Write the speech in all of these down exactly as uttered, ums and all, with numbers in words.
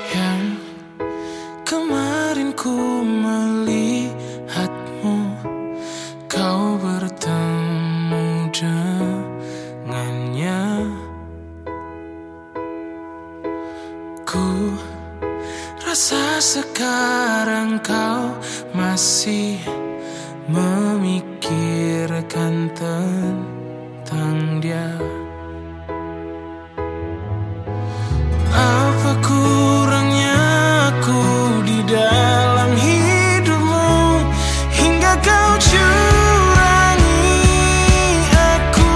Yang kemarin ku melihatmu, kau bertemu dengannya. Ku rasa sekarang kau masih memikirkan tentang dia. Apa kurangnya aku di dalam hidupmu hingga kau curangi aku?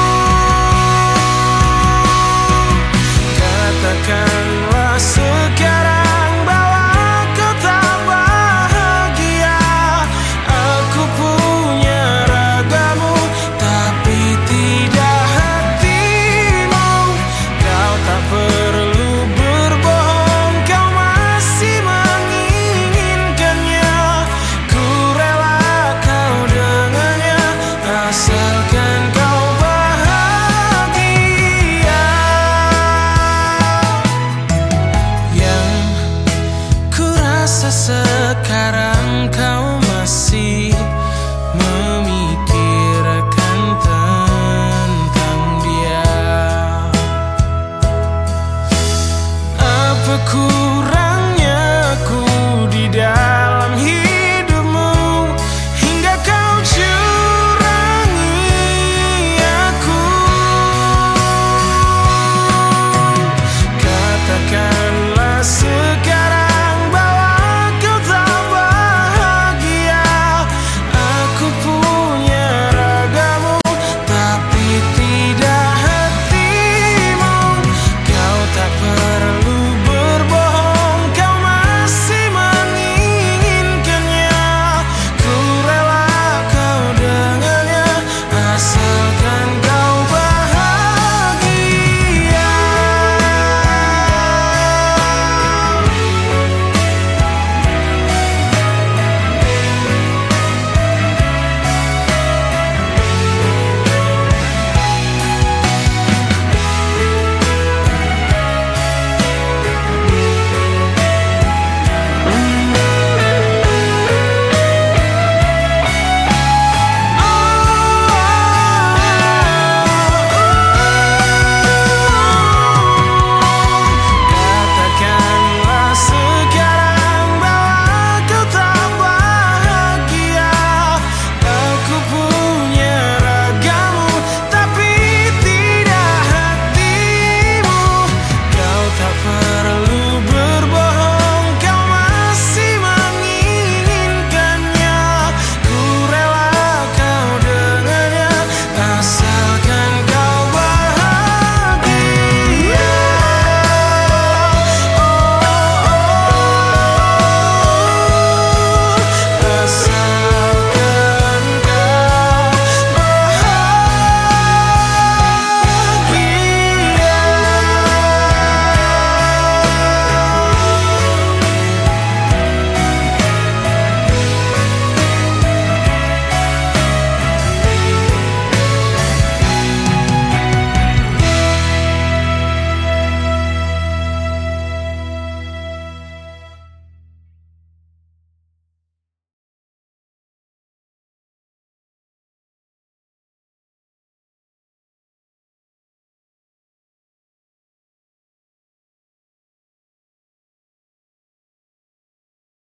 Katakanlah sekarang bahwa kau tak bahagia. Aku punya ragamu tapi tidak hatimu. Kau tak perlu berbohong, kau masih menginginkannya. Ku rela kau dengannya asalkan kau bahagia. Yang ku rasa sekarang kau masih memikirkan tentang dia. Apa ku